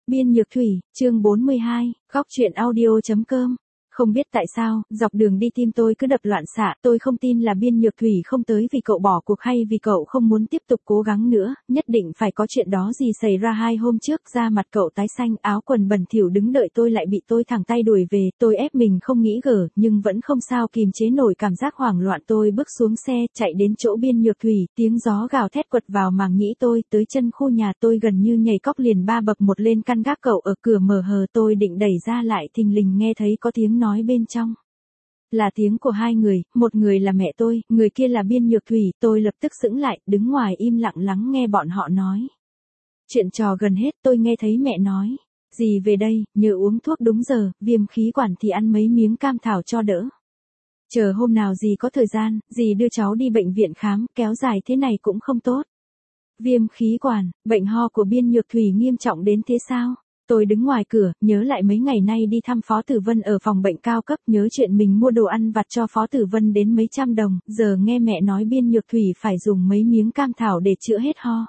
Biên Nhược Thủy, chương 42, góc truyện audio.com. Không biết tại sao, dọc đường đi tim tôi cứ đập loạn xạ, tôi không tin là Biên Nhược Thủy không tới vì cậu bỏ cuộc hay vì cậu không muốn tiếp tục cố gắng nữa, nhất định phải có chuyện đó gì xảy ra 2 hôm trước, da mặt cậu tái xanh, áo quần bẩn thỉu đứng đợi tôi lại bị tôi thẳng tay đuổi về, tôi ép mình không nghĩ gở, nhưng vẫn không sao kìm chế nổi cảm giác hoảng loạn, tôi bước xuống xe, chạy đến chỗ Biên Nhược Thủy, tiếng gió gào thét quật vào màng nhĩ tôi, tới chân khu nhà tôi gần như nhảy cóc liền 3 bậc một lên căn gác cậu ở cửa mở hờ, tôi định đẩy ra lại thình lình nghe thấy có tiếng nói bên trong. Là tiếng của 2 người, một người là mẹ tôi, người kia là Biên Nhược Thủy, tôi lập tức sững lại, đứng ngoài im lặng lắng nghe bọn họ nói. Chuyện trò gần hết, tôi nghe thấy mẹ nói. Dì về đây, nhớ uống thuốc đúng giờ, viêm khí quản thì ăn mấy miếng cam thảo cho đỡ. Chờ hôm nào dì có thời gian, dì đưa cháu đi bệnh viện khám, kéo dài thế này cũng không tốt. Viêm khí quản, bệnh ho của Biên Nhược Thủy nghiêm trọng đến thế sao? Tôi đứng ngoài cửa, nhớ lại mấy ngày nay đi thăm Phó Tử Vân ở phòng bệnh cao cấp, nhớ chuyện mình mua đồ ăn vặt cho Phó Tử Vân đến mấy trăm đồng, giờ nghe mẹ nói Biên Nhược Thủy phải dùng mấy miếng cam thảo để chữa hết ho.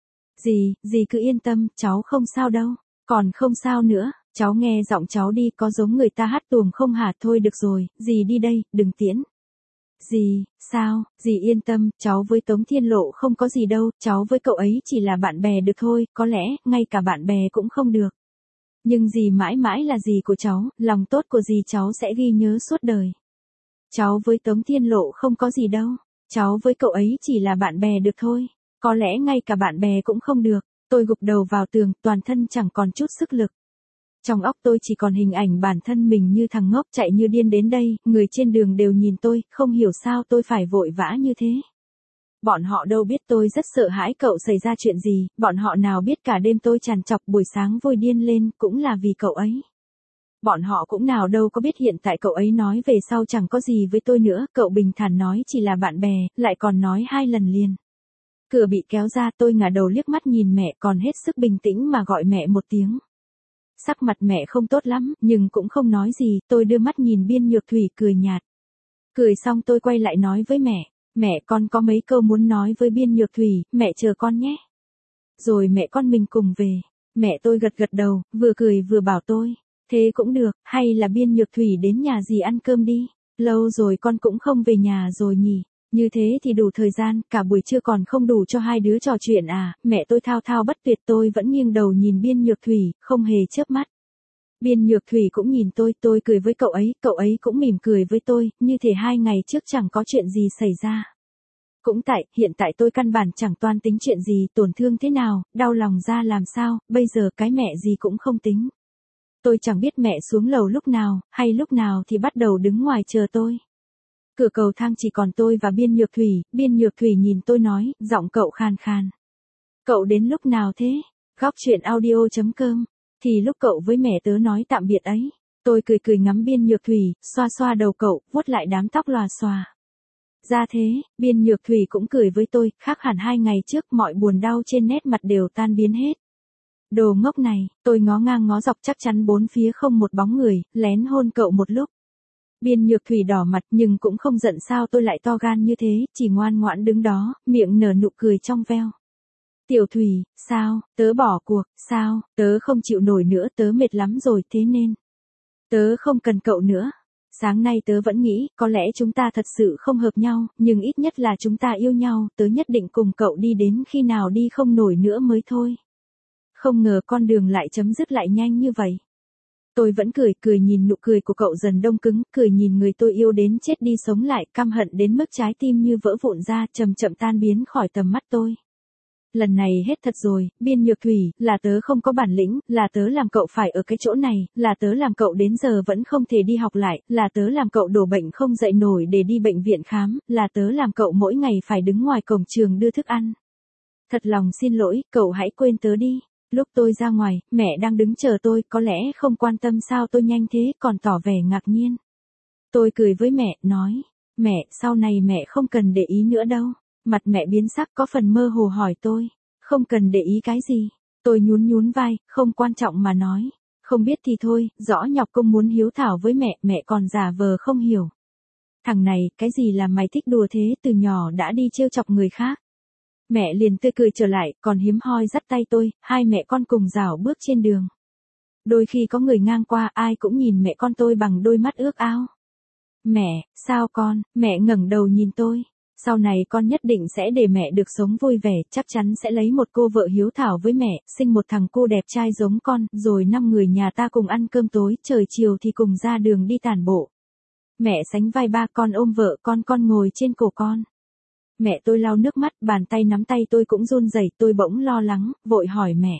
Dì cứ yên tâm, cháu không sao đâu, còn không sao nữa, cháu nghe giọng cháu đi, có giống người ta hát tuồng không hả? Thôi được rồi, dì đi đây, đừng tiễn. Dì, sao, dì yên tâm, cháu với Tống Thiên Lộ không có gì đâu, cháu với cậu ấy chỉ là bạn bè được thôi, có lẽ, ngay cả bạn bè cũng không được. Nhưng dì mãi mãi là dì của cháu, lòng tốt của dì cháu sẽ ghi nhớ suốt đời. Cháu với Tống Thiên Lộ không có gì đâu, cháu với cậu ấy chỉ là bạn bè được thôi, có lẽ ngay cả bạn bè cũng không được. Tôi gục đầu vào tường, toàn thân chẳng còn chút sức lực. Trong óc tôi chỉ còn hình ảnh bản thân mình như thằng ngốc chạy như điên đến đây, người trên đường đều nhìn tôi, không hiểu sao tôi phải vội vã như thế. Bọn họ đâu biết tôi rất sợ hãi cậu xảy ra chuyện gì, bọn họ nào biết cả đêm tôi trằn trọc buổi sáng vội điên lên cũng là vì cậu ấy. Bọn họ cũng nào đâu có biết hiện tại cậu ấy nói về sau chẳng có gì với tôi nữa, cậu bình thản nói chỉ là bạn bè, lại còn nói 2 lần liền. Cửa bị kéo ra, tôi ngả đầu liếc mắt nhìn mẹ, còn hết sức bình tĩnh mà gọi mẹ một tiếng. Sắc mặt mẹ không tốt lắm, nhưng cũng không nói gì, tôi đưa mắt nhìn Biên Nhược Thủy cười nhạt. Cười xong tôi quay lại nói với mẹ con có mấy câu muốn nói với Biên Nhược Thủy, mẹ chờ con nhé. Rồi mẹ con mình cùng về. Mẹ tôi gật gật đầu, vừa cười vừa bảo tôi, thế cũng được, hay là Biên Nhược Thủy đến nhà dì ăn cơm đi, lâu rồi con cũng không về nhà rồi nhỉ. Như thế thì đủ thời gian, cả buổi trưa còn không đủ cho 2 đứa trò chuyện à? Mẹ tôi thao thao bất tuyệt, tôi vẫn nghiêng đầu nhìn Biên Nhược Thủy, không hề chớp mắt. Biên Nhược Thủy cũng nhìn tôi cười với cậu ấy cũng mỉm cười với tôi, như thể 2 ngày trước chẳng có chuyện gì xảy ra. Cũng hiện tại tôi căn bản chẳng toan tính chuyện gì, tổn thương thế nào, đau lòng ra làm sao, bây giờ cái mẹ gì cũng không tính. Tôi chẳng biết mẹ xuống lầu lúc nào, hay lúc nào thì bắt đầu đứng ngoài chờ tôi. Cửa cầu thang chỉ còn tôi và Biên Nhược Thủy nhìn tôi nói, giọng cậu khàn khàn. Cậu đến lúc nào thế? Góc truyện audio.com. Thì lúc cậu với mẹ tớ nói tạm biệt ấy. Tôi cười ngắm Biên Nhược Thủy, xoa xoa đầu cậu, vuốt lại đám tóc lòa xòa. Ra thế, Biên Nhược Thủy cũng cười với tôi, khác hẳn 2 ngày trước, mọi buồn đau trên nét mặt đều tan biến hết. Đồ ngốc này, tôi ngó ngang ngó dọc chắc chắn 4 phía không một bóng người, lén hôn cậu một lúc. Biên Nhược Thủy đỏ mặt nhưng cũng không giận sao tôi lại to gan như thế, chỉ ngoan ngoãn đứng đó, miệng nở nụ cười trong veo. Tiểu Thủy, sao, tớ bỏ cuộc, sao, tớ không chịu nổi nữa, tớ mệt lắm rồi, thế nên tớ không cần cậu nữa. Sáng nay tớ vẫn nghĩ, có lẽ chúng ta thật sự không hợp nhau, nhưng ít nhất là chúng ta yêu nhau, tớ nhất định cùng cậu đi đến khi nào đi không nổi nữa mới thôi. Không ngờ con đường lại chấm dứt lại nhanh như vậy. Tôi vẫn cười nhìn nụ cười của cậu dần đông cứng, cười nhìn người tôi yêu đến chết đi sống lại, căm hận đến mức trái tim như vỡ vụn ra, chậm chậm tan biến khỏi tầm mắt tôi. Lần này hết thật rồi, Biên Nhược Thủy, là tớ không có bản lĩnh, là tớ làm cậu phải ở cái chỗ này, là tớ làm cậu đến giờ vẫn không thể đi học lại, là tớ làm cậu đổ bệnh không dậy nổi để đi bệnh viện khám, là tớ làm cậu mỗi ngày phải đứng ngoài cổng trường đưa thức ăn. Thật lòng xin lỗi, cậu hãy quên tớ đi. Lúc tôi ra ngoài, mẹ đang đứng chờ tôi, có lẽ không quan tâm sao tôi nhanh thế, còn tỏ vẻ ngạc nhiên. Tôi cười với mẹ, nói, mẹ, sau này mẹ không cần để ý nữa đâu. Mặt mẹ biến sắc có phần mơ hồ hỏi tôi, không cần để ý cái gì? Tôi nhún vai, không quan trọng mà nói, không biết thì thôi, rõ nhọc công muốn hiếu thảo với mẹ còn giả vờ không hiểu. Thằng này, cái gì làm mày thích đùa thế, từ nhỏ đã đi trêu chọc người khác. Mẹ liền tươi cười trở lại, còn hiếm hoi dắt tay tôi, 2 mẹ con cùng rảo bước trên đường. Đôi khi có người ngang qua ai cũng nhìn mẹ con tôi bằng đôi mắt ước ao. Mẹ, sao con, mẹ ngẩng đầu nhìn tôi. Sau này con nhất định sẽ để mẹ được sống vui vẻ, chắc chắn sẽ lấy một cô vợ hiếu thảo với mẹ, sinh một thằng cu đẹp trai giống con, rồi 5 người nhà ta cùng ăn cơm tối, trời chiều thì cùng ra đường đi tản bộ. Mẹ sánh vai ba, con ôm vợ con ngồi trên cổ con. Mẹ tôi lau nước mắt, bàn tay nắm tay tôi cũng run rẩy, tôi bỗng lo lắng, vội hỏi mẹ.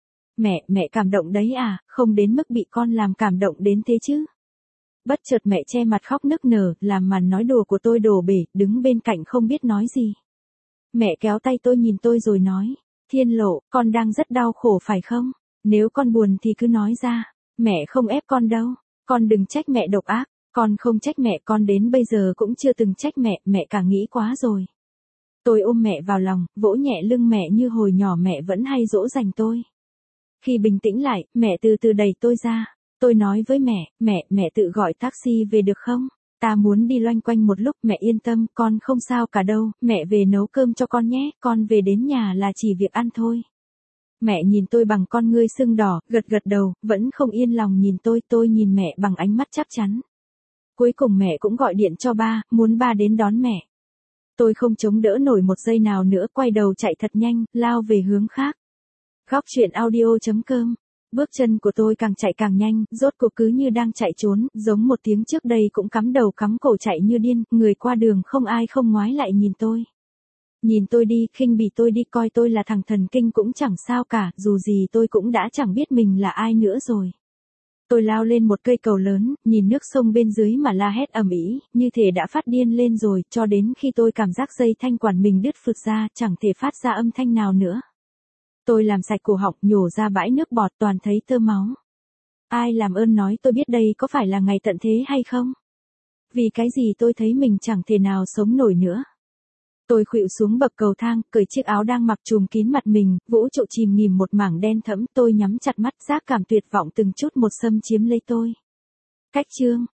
Mẹ cảm động đấy à, không đến mức bị con làm cảm động đến thế chứ. Bất chợt mẹ che mặt khóc nức nở, làm màn nói đùa của tôi đổ bể, đứng bên cạnh không biết nói gì. Mẹ kéo tay tôi nhìn tôi rồi nói, Thiên Lộ, con đang rất đau khổ phải không? Nếu con buồn thì cứ nói ra, mẹ không ép con đâu, con đừng trách mẹ độc ác, con không trách mẹ, con đến bây giờ cũng chưa từng trách mẹ càng nghĩ quá rồi. Tôi ôm mẹ vào lòng, vỗ nhẹ lưng mẹ như hồi nhỏ mẹ vẫn hay dỗ dành tôi. Khi bình tĩnh lại, mẹ từ từ đẩy tôi ra. Tôi nói với mẹ tự gọi taxi về được không? Ta muốn đi loanh quanh một lúc, mẹ yên tâm, con không sao cả đâu, mẹ về nấu cơm cho con nhé, con về đến nhà là chỉ việc ăn thôi. Mẹ nhìn tôi bằng con ngươi sưng đỏ, gật đầu, vẫn không yên lòng nhìn tôi nhìn mẹ bằng ánh mắt chắc chắn. Cuối cùng mẹ cũng gọi điện cho ba, muốn ba đến đón mẹ. Tôi không chống đỡ nổi một giây nào nữa, quay đầu chạy thật nhanh, lao về hướng khác. Góc truyện audio.com. Bước chân của tôi càng chạy càng nhanh, rốt cuộc cứ như đang chạy trốn, giống một tiếng trước đây cũng cắm đầu cắm cổ chạy như điên, người qua đường không ai không ngoái lại nhìn tôi. Nhìn tôi đi, khinh bỉ tôi đi, coi tôi là thằng thần kinh cũng chẳng sao cả, dù gì tôi cũng đã chẳng biết mình là ai nữa rồi. Tôi lao lên một cây cầu lớn, nhìn nước sông bên dưới mà la hét ầm ĩ, như thể đã phát điên lên rồi, cho đến khi tôi cảm giác dây thanh quản mình đứt phụt ra, chẳng thể phát ra âm thanh nào nữa. Tôi làm sạch cổ họng, nhổ ra bãi nước bọt, toàn thấy tơ máu. Ai làm ơn nói tôi biết đây có phải là ngày tận thế hay không? Vì cái gì tôi thấy mình chẳng thể nào sống nổi nữa. Tôi khuỵu xuống bậc cầu thang, cởi chiếc áo đang mặc trùm kín mặt mình, vũ trụ chìm nghỉm một mảng đen thẫm, tôi nhắm chặt mắt, giác cảm tuyệt vọng từng chút một xâm chiếm lấy tôi. Cách chương